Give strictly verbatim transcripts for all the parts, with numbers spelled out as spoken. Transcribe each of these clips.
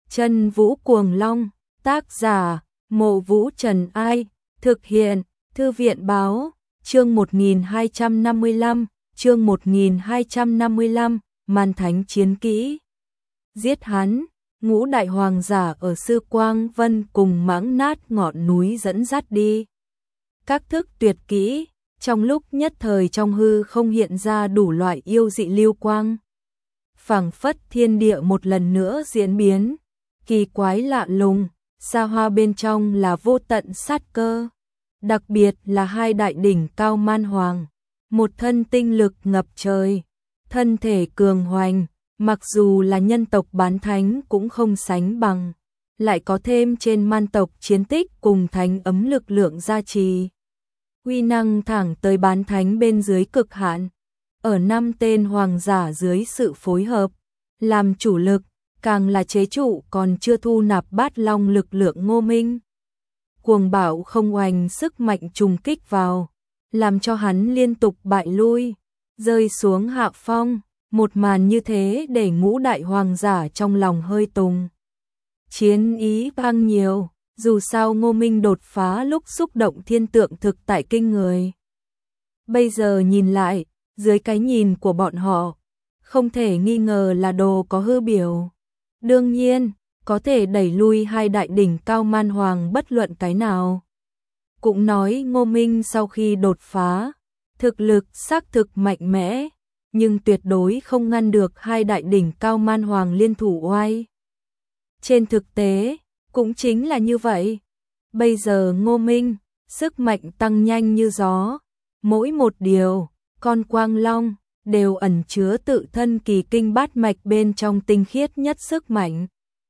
Chân Vũ Cuồng Long, tác giả, Mộ Vũ Trần Ai, thực hiện, Thư viện Báo, chương một nghìn hai trăm năm mươi lăm, chương một nghìn hai trăm năm mươi lăm, màn thánh chiến kỹ. Giết hắn, ngũ đại hoàng giả ở Sư Quang Vân cùng mãng nát ngọn núi dẫn dắt đi. Các thức tuyệt kỹ, trong lúc nhất thời trong hư không hiện ra đủ loại yêu dị lưu quang. Phảng phất thiên địa một lần nữa diễn biến, kỳ quái lạ lùng, xa hoa bên trong là vô tận sát cơ. Đặc biệt là hai đại đỉnh cao man hoàng, một thân tinh lực ngập trời, thân thể cường hoành, mặc dù là nhân tộc bán thánh cũng không sánh bằng, lại có thêm trên man tộc chiến tích cùng thánh ấm lực lượng gia trì. Uy năng thẳng tới bán thánh bên dưới cực hạn, ở năm tên hoàng giả dưới sự phối hợp, làm chủ lực, càng là chế trụ còn chưa thu nạp bát long lực lượng Ngô Minh. Cuồng bạo không oanh sức mạnh trùng kích vào, làm cho hắn liên tục bại lui, rơi xuống hạ phong, một màn như thế để ngũ đại hoàng giả trong lòng hơi tùng. Chiến ý tăng nhiều, dù sao Ngô Minh đột phá lúc xúc động thiên tượng thực tại kinh người. Bây giờ nhìn lại, dưới cái nhìn của bọn họ, không thể nghi ngờ là đồ có hư biểu. Đương nhiên, có thể đẩy lui hai đại đỉnh cao man hoàng bất luận cái nào. Cũng nói Ngô Minh sau khi đột phá, thực lực xác thực mạnh mẽ, nhưng tuyệt đối không ngăn được hai đại đỉnh cao man hoàng liên thủ oai. Trên thực tế, cũng chính là như vậy. Bây giờ Ngô Minh, sức mạnh tăng nhanh như gió, mỗi một điều, con quang long, đều ẩn chứa tự thân kỳ kinh bát mạch bên trong tinh khiết nhất sức mạnh.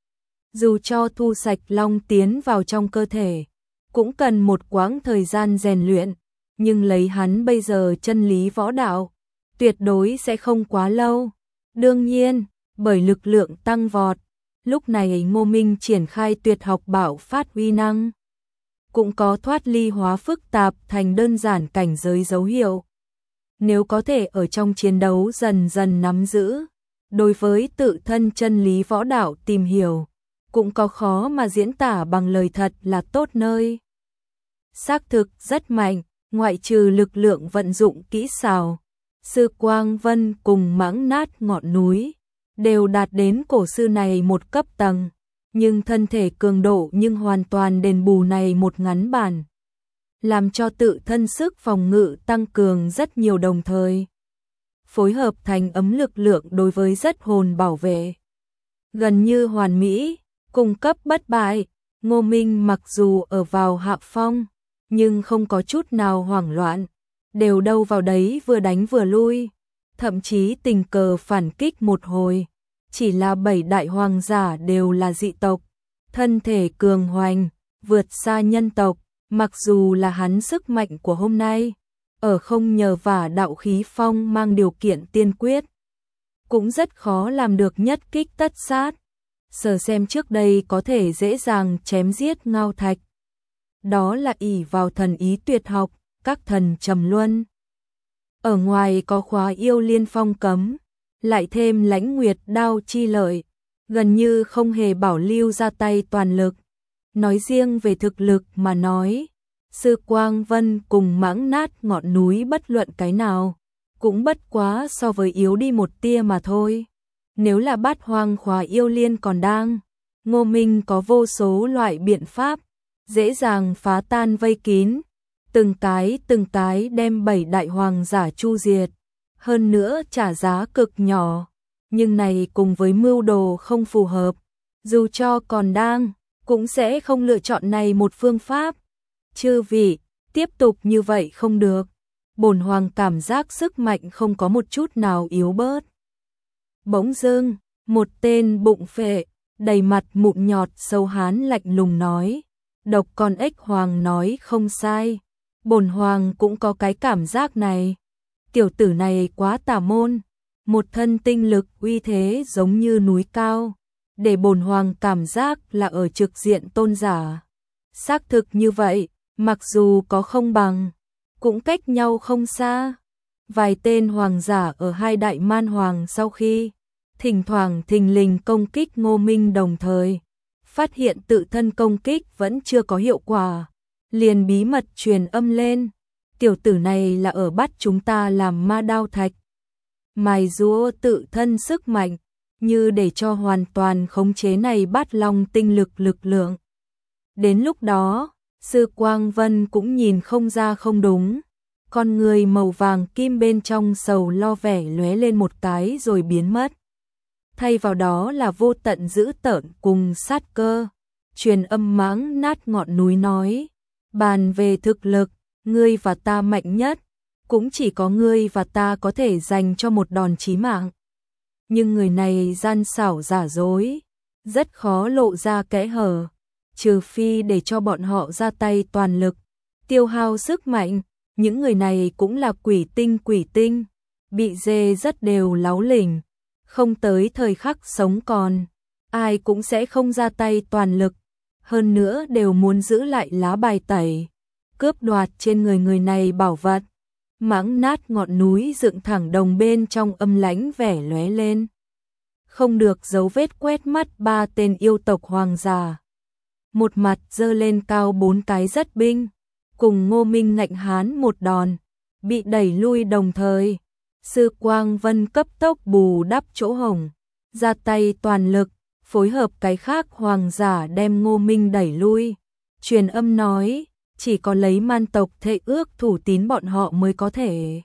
Dù cho thu sạch long tiến vào trong cơ thể, cũng cần một quãng thời gian rèn luyện, nhưng lấy hắn bây giờ chân lý võ đạo, tuyệt đối sẽ không quá lâu. Đương nhiên, bởi lực lượng tăng vọt, lúc này Ngô Minh triển khai tuyệt học bạo phát uy năng, cũng có thoát ly hóa phức tạp thành đơn giản cảnh giới dấu hiệu. Nếu có thể ở trong chiến đấu dần dần nắm giữ, đối với tự thân chân lý võ đạo tìm hiểu, cũng có khó mà diễn tả bằng lời thật là tốt nơi. Xác thực rất mạnh, ngoại trừ lực lượng vận dụng kỹ xảo, Sư Quang Vân cùng mãng nát ngọn núi, đều đạt đến cổ sư này một cấp tầng, nhưng thân thể cường độ nhưng hoàn toàn đền bù này một ngắn bản, làm cho tự thân sức phòng ngự tăng cường rất nhiều đồng thời. Phối hợp thành ấm lực lượng đối với rất hồn bảo vệ. Gần như hoàn mỹ, cung cấp bất bại, Ngô Minh mặc dù ở vào hạ phong, nhưng không có chút nào hoảng loạn, đều đâu vào đấy vừa đánh vừa lui, thậm chí tình cờ phản kích một hồi. Chỉ là bảy đại hoàng giả đều là dị tộc, thân thể cường hoành, vượt xa nhân tộc, mặc dù là hắn sức mạnh của hôm nay, ở không nhờ vả đạo khí phong mang điều kiện tiên quyết, cũng rất khó làm được nhất kích tất sát. Sở xem trước đây có thể dễ dàng chém giết Ngao Thạch, đó là ỷ vào thần ý tuyệt học, các thần trầm luân. Ở ngoài có khóa yêu liên phong cấm, lại thêm lãnh nguyệt đao chi lợi, gần như không hề bảo lưu ra tay toàn lực. Nói riêng về thực lực mà nói, Sư Quang Vân cùng mãng nát ngọn núi bất luận cái nào, cũng bất quá so với yếu đi một tia mà thôi. Nếu là bát hoang khóa yêu liên còn đang, Ngô Minh có vô số loại biện pháp, dễ dàng phá tan vây kín, từng cái từng cái đem bảy đại hoàng giả chu diệt, hơn nữa trả giá cực nhỏ, nhưng này cùng với mưu đồ không phù hợp, dù cho còn đang, cũng sẽ không lựa chọn này một phương pháp. Chư vị, tiếp tục như vậy không được, bổn hoàng cảm giác sức mạnh không có một chút nào yếu bớt. Bỗng dưng, một tên bụng phệ, đầy mặt mụn nhọt sâu hán lạnh lùng nói, độc con ếch hoàng nói không sai, bổn hoàng cũng có cái cảm giác này. Tiểu tử này quá tà môn, một thân tinh lực uy thế giống như núi cao, để bổn hoàng cảm giác là ở trực diện tôn giả. Xác thực như vậy, mặc dù có không bằng, cũng cách nhau không xa. Vài tên hoàng giả ở hai đại man hoàng sau khi thỉnh thoảng thình lình công kích Ngô Minh đồng thời, phát hiện tự thân công kích vẫn chưa có hiệu quả, liền bí mật truyền âm lên, tiểu tử này là ở bắt chúng ta làm ma đao thạch, mài giũa tự thân sức mạnh, như để cho hoàn toàn khống chế này Bát Long tinh lực lực lượng. Đến lúc đó, Sư Quang Vân cũng nhìn không ra không đúng, con người màu vàng kim bên trong sầu lo vẻ lóe lên một cái rồi biến mất. Thay vào đó là vô tận dữ tợn cùng sát cơ. Truyền âm Mãng Nát Ngọn Núi nói, bàn về thực lực, ngươi và ta mạnh nhất, cũng chỉ có ngươi và ta có thể dành cho một đòn chí mạng. Nhưng người này gian xảo giả dối, rất khó lộ ra kẽ hở, trừ phi để cho bọn họ ra tay toàn lực, tiêu hao sức mạnh. Những người này cũng là quỷ tinh quỷ tinh, bị dê rất đều láu lỉnh, không tới thời khắc sống còn, ai cũng sẽ không ra tay toàn lực, hơn nữa đều muốn giữ lại lá bài tẩy, cướp đoạt trên người người này bảo vật. Mãng Nát Ngọn Núi dựng thẳng đồng bên trong âm lãnh vẻ lóe lên. Không được dấu vết quét mắt ba tên yêu tộc hoàng giả. Một mặt giơ lên cao bốn cái rất binh, cùng Ngô Minh ngạnh hán một đòn, bị đẩy lui đồng thời. Sư Quang Vân cấp tốc bù đắp chỗ hổng, ra tay toàn lực, phối hợp cái khác hoàng giả đem Ngô Minh đẩy lui. Truyền âm nói, chỉ có lấy man tộc thệ ước thủ tín bọn họ mới có thể.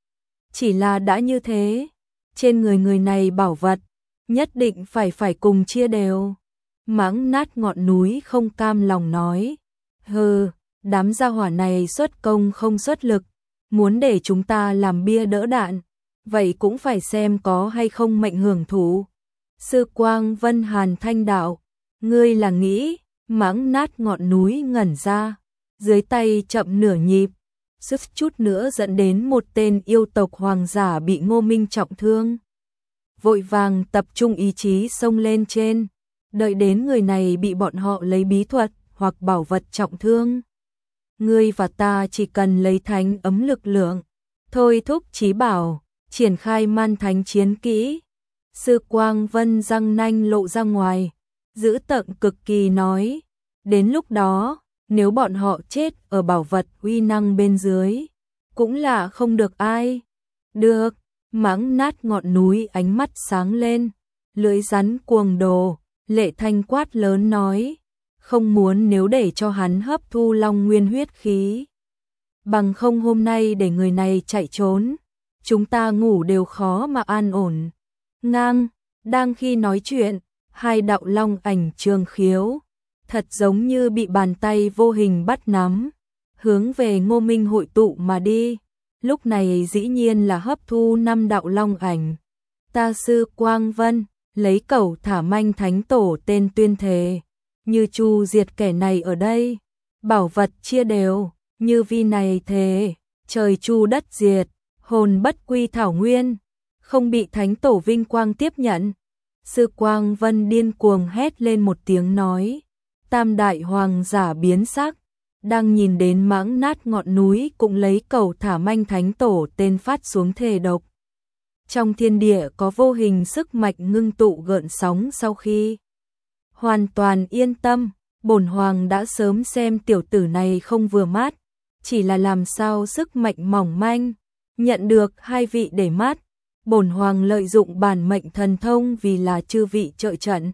Chỉ là đã như thế, trên người người này bảo vật, nhất định phải phải cùng chia đều. Mãng Nát Ngọn Núi không cam lòng nói, hừ, đám gia hỏa này xuất công không xuất lực, muốn để chúng ta làm bia đỡ đạn, vậy cũng phải xem có hay không mệnh hưởng thụ. Sư Quang Vân hàn thanh đạo, ngươi là nghĩ, Mãng Nát Ngọn Núi ngẩn ra, dưới tay chậm nửa nhịp, suýt chút nữa dẫn đến một tên yêu tộc hoàng giả bị Ngô Minh trọng thương. Vội vàng tập trung ý chí xông lên trên, đợi đến người này bị bọn họ lấy bí thuật hoặc bảo vật trọng thương. Ngươi và ta chỉ cần lấy thánh ấm lực lượng, thôi thúc chí bảo, triển khai man thánh chiến kỹ. Sư Quang Vân răng nanh lộ ra ngoài, giữ tợn cực kỳ nói, đến lúc đó, nếu bọn họ chết ở bảo vật uy năng bên dưới, cũng là không được ai. Được, Mãng Nát Ngọn Núi ánh mắt sáng lên, lưỡi rắn cuồng đồ, lệ thanh quát lớn nói, không muốn nếu để cho hắn hấp thu long nguyên huyết khí. Bằng không hôm nay để người này chạy trốn, chúng ta ngủ đều khó mà an ổn. Ngang, đang khi nói chuyện, hai đạo long ảnh trường khiếu, thật giống như bị bàn tay vô hình bắt nắm, hướng về Ngô Minh hội tụ mà đi. Lúc này dĩ nhiên là hấp thu năm đạo long ảnh. Ta Sư Quang Vân, lấy cẩu thả manh thánh tổ tên tuyên thề, như chu diệt kẻ này ở đây, bảo vật chia đều, như vi này thề, trời chu đất diệt, hồn bất quy thảo nguyên, không bị thánh tổ vinh quang tiếp nhận. Sư Quang Vân điên cuồng hét lên một tiếng nói, tam đại hoàng giả biến sắc, đang nhìn đến Mãng Nát Ngọn Núi cũng lấy cẩu thả manh thánh tổ tên phát xuống thề độc. Trong thiên địa có vô hình sức mạnh ngưng tụ gợn sóng. Sau khi hoàn toàn yên tâm, bổn hoàng đã sớm xem tiểu tử này không vừa mắt, chỉ là làm sao sức mạnh mỏng manh, nhận được hai vị để mắt, bổn hoàng lợi dụng bản mệnh thần thông vì là chư vị trợ trận.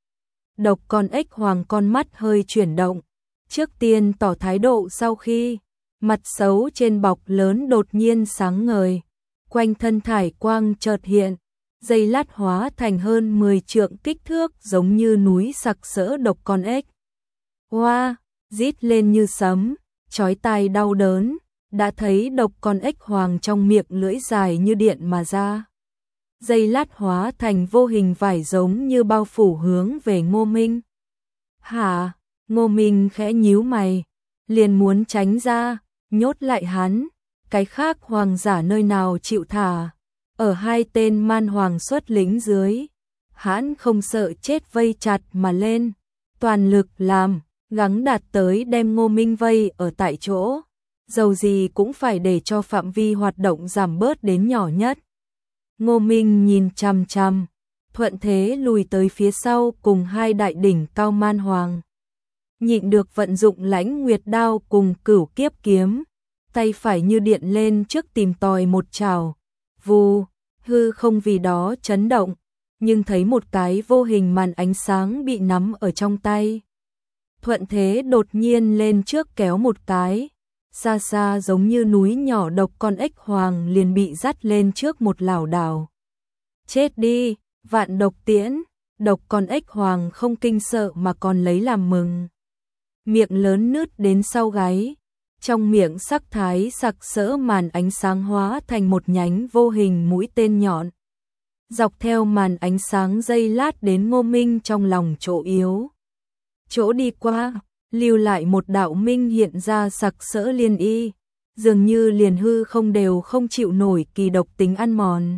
Độc con ếch hoàng con mắt hơi chuyển động, trước tiên tỏ thái độ sau khi mặt xấu trên bọc lớn đột nhiên sáng ngời, quanh thân thải quang chợt hiện, dây lát hóa thành hơn mười trượng kích thước giống như núi sặc sỡ độc con ếch. Hoa, rít lên như sấm, chói tai đau đớn, đã thấy độc con ếch hoàng trong miệng lưỡi dài như điện mà ra. Dây lát hóa thành vô hình vải giống như bao phủ hướng về Ngô Minh. Hả? Ngô Minh khẽ nhíu mày, liền muốn tránh ra, nhốt lại hắn, cái khác hoàng giả nơi nào chịu thả, ở hai tên man hoàng xuất lính dưới, hắn không sợ chết vây chặt mà lên, toàn lực làm, gắng đạt tới đem Ngô Minh vây ở tại chỗ, dầu gì cũng phải để cho phạm vi hoạt động giảm bớt đến nhỏ nhất. Ngô Minh nhìn chằm chằm, thuận thế lùi tới phía sau cùng hai đại đỉnh cao man hoàng. Nhịn được vận dụng Lãnh Nguyệt đao cùng Cửu Kiếp kiếm, tay phải như điện lên trước tìm tòi một trảo. Vù, hư không vì đó chấn động, nhưng thấy một cái vô hình màn ánh sáng bị nắm ở trong tay. Thuận thế đột nhiên lên trước kéo một cái, xa xa giống như núi nhỏ độc con ếch hoàng liền bị dắt lên trước một lảo đảo. Chết đi, vạn độc tiễn, độc con ếch hoàng không kinh sợ mà còn lấy làm mừng. Miệng lớn nứt đến sau gáy, trong miệng sắc thái sặc sỡ màn ánh sáng hóa thành một nhánh vô hình mũi tên nhọn. Dọc theo màn ánh sáng dây lát đến Ngô Minh trong lòng chỗ yếu. Chỗ đi qua, lưu lại một đạo minh hiện ra sặc sỡ liên y, dường như liền hư không đều không chịu nổi kỳ độc tính ăn mòn.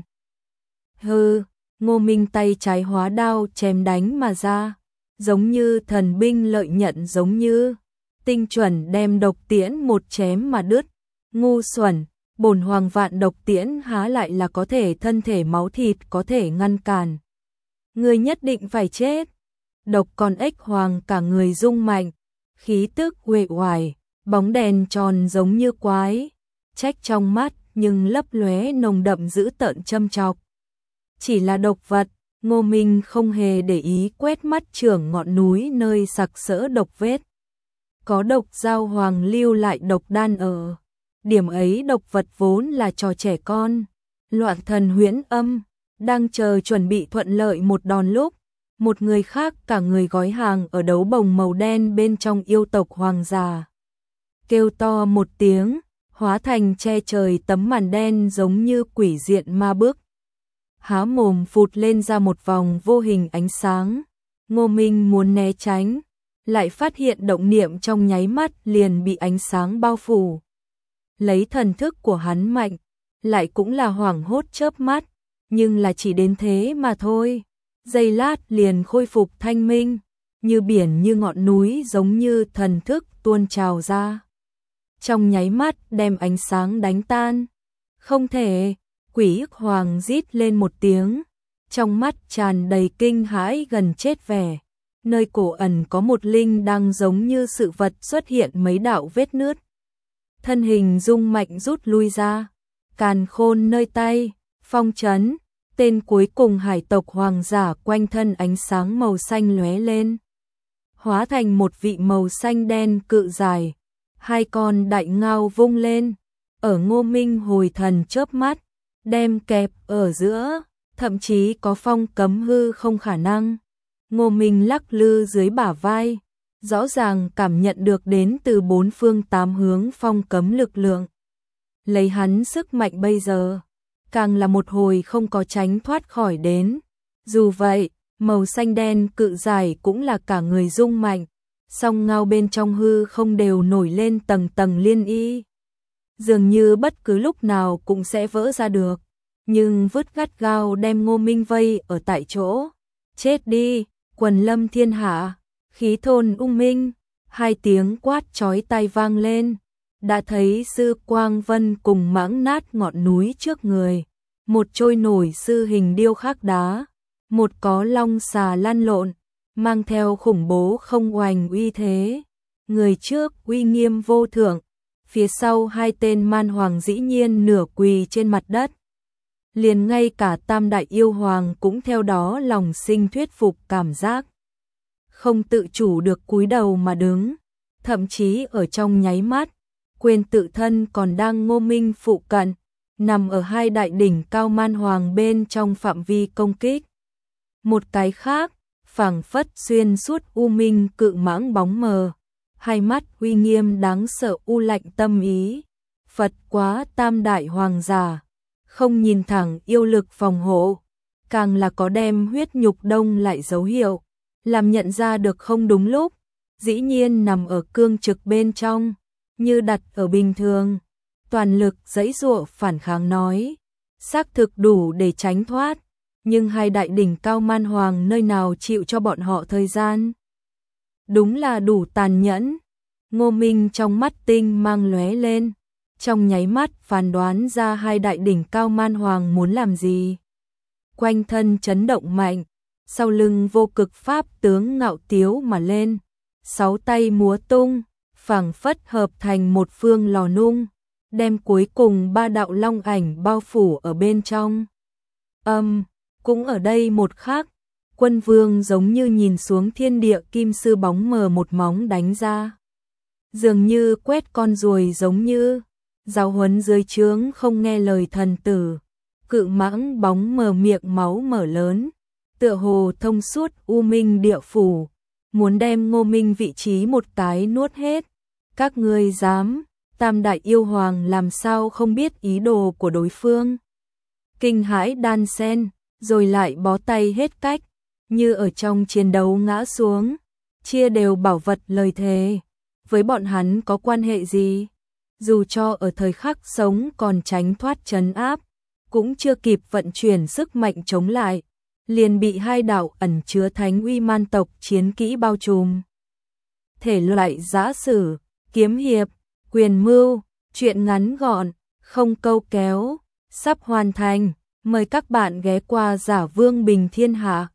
Hư, Ngô Minh tay trái hóa đao chém đánh mà ra, giống như thần binh lợi nhận giống như, tinh chuẩn đem độc tiễn một chém mà đứt. Ngu xuẩn, bổn hoàng vạn độc tiễn há lại là có thể thân thể máu thịt có thể ngăn cản. Ngươi nhất định phải chết. Độc con ếch hoàng cả người rung mạnh, khí tức uể oải, bóng đèn tròn giống như quái, trách trong mắt nhưng lấp lóe nồng đậm dữ tợn châm chọc. Chỉ là độc vật, Ngô Minh không hề để ý quét mắt trưởng ngọn núi nơi sặc sỡ độc vết. Có độc giao hoàng lưu lại độc đan ở. Điểm ấy độc vật vốn là trò trẻ con. Loạn thần huyễn âm, đang chờ chuẩn bị thuận lợi một đòn lúc. Một người khác cả người gói hàng ở đấu bồng màu đen bên trong yêu tộc hoàng già. Kêu to một tiếng, hóa thành che trời tấm màn đen giống như quỷ diện ma bước. Há mồm phụt lên ra một vòng vô hình ánh sáng. Ngô Minh muốn né tránh, lại phát hiện động niệm trong nháy mắt liền bị ánh sáng bao phủ. Lấy thần thức của hắn mạnh, lại cũng là hoảng hốt chớp mắt, nhưng là chỉ đến thế mà thôi. Giây lát liền khôi phục thanh minh, như biển như ngọn núi giống như thần thức tuôn trào ra. Trong nháy mắt đem ánh sáng đánh tan. Không thể, quỷ ức hoàng rít lên một tiếng, trong mắt tràn đầy kinh hãi gần chết vẻ. Nơi cổ ẩn có một linh đang giống như sự vật xuất hiện mấy đạo vết nứt. Thân hình rung mạnh rút lui ra, càn khôn nơi tay, phong trấn. Tên cuối cùng hải tộc hoàng giả quanh thân ánh sáng màu xanh lóe lên, hóa thành một vị màu xanh đen cự dài, hai con đại ngao vung lên, ở Ngô Minh hồi thần chớp mắt, đem kẹp ở giữa, thậm chí có phong cấm hư không khả năng. Ngô Minh lắc lư dưới bả vai, rõ ràng cảm nhận được đến từ bốn phương tám hướng phong cấm lực lượng. Lấy hắn sức mạnh bây giờ, càng là một hồi không có tránh thoát khỏi đến. Dù vậy, màu xanh đen cự dài cũng là cả người rung mạnh, song ngao bên trong hư không đều nổi lên tầng tầng liên y. Dường như bất cứ lúc nào cũng sẽ vỡ ra được, nhưng vứt gắt gao đem Ngô Minh vây ở tại chỗ. Chết đi, quần lâm thiên hạ, khí thôn ung minh, hai tiếng quát chói tai vang lên. Đã thấy sư Quang Vân cùng mãng nát ngọn núi trước người, một trôi nổi sư hình điêu khắc đá, một có long xà lăn lộn, mang theo khủng bố không oành uy thế. Người trước uy nghiêm vô thượng, phía sau hai tên man hoàng dĩ nhiên nửa quỳ trên mặt đất. Liền ngay cả tam đại yêu hoàng cũng theo đó lòng sinh thuyết phục cảm giác. Không tự chủ được cúi đầu mà đứng, thậm chí ở trong nháy mắt, quên tự thân còn đang Ngô Minh phụ cận, nằm ở hai đại đỉnh cao man hoàng bên trong phạm vi công kích. Một cái khác, phảng phất xuyên suốt u minh cự mãng bóng mờ, hai mắt uy nghiêm đáng sợ u lạnh tâm ý. Phật quá tam đại hoàng giả, không nhìn thẳng yêu lực phòng hộ, càng là có đem huyết nhục đông lại dấu hiệu, làm nhận ra được không đúng lúc, dĩ nhiên nằm ở cương trực bên trong, như đặt ở bình thường, toàn lực giãy giụa phản kháng nói, xác thực đủ để tránh thoát, nhưng hai đại đỉnh cao man hoàng nơi nào chịu cho bọn họ thời gian. Đúng là đủ tàn nhẫn. Ngô Minh trong mắt tinh mang lóe lên, trong nháy mắt phán đoán ra hai đại đỉnh cao man hoàng muốn làm gì. quanh thân chấn động mạnh, sau lưng vô cực pháp tướng ngạo tiếu mà lên, sáu tay múa tung, phảng phất hợp thành một phương lò nung, đem cuối cùng ba đạo long ảnh bao phủ ở bên trong. Âm, um, cũng ở đây một khắc, Quân Vương giống như nhìn xuống thiên địa kim sư bóng mờ một móng đánh ra. Dường như quét con ruồi giống như, giáo huấn dưới trướng không nghe lời thần tử, cự mãng bóng mờ miệng máu mở lớn, tựa hồ thông suốt u minh địa phủ, muốn đem Ngô Minh vị trí một cái nuốt hết. Các ngươi dám, Tam đại yêu hoàng làm sao không biết ý đồ của đối phương. Kinh hãi đan sen, rồi lại bó tay hết cách, như ở trong chiến đấu ngã xuống, chia đều bảo vật lời thề. Với bọn hắn có quan hệ gì? Dù cho ở thời khắc sống còn tránh thoát trấn áp, cũng chưa kịp vận chuyển sức mạnh chống lại, liền bị hai đạo ẩn chứa thánh uy man tộc chiến kỹ bao trùm. Thể loại giã sử, kiếm hiệp, quyền mưu, truyện ngắn gọn, không câu kéo, sắp hoàn thành. Mời các bạn ghé qua Giả Vương Bình Thiên Hạ.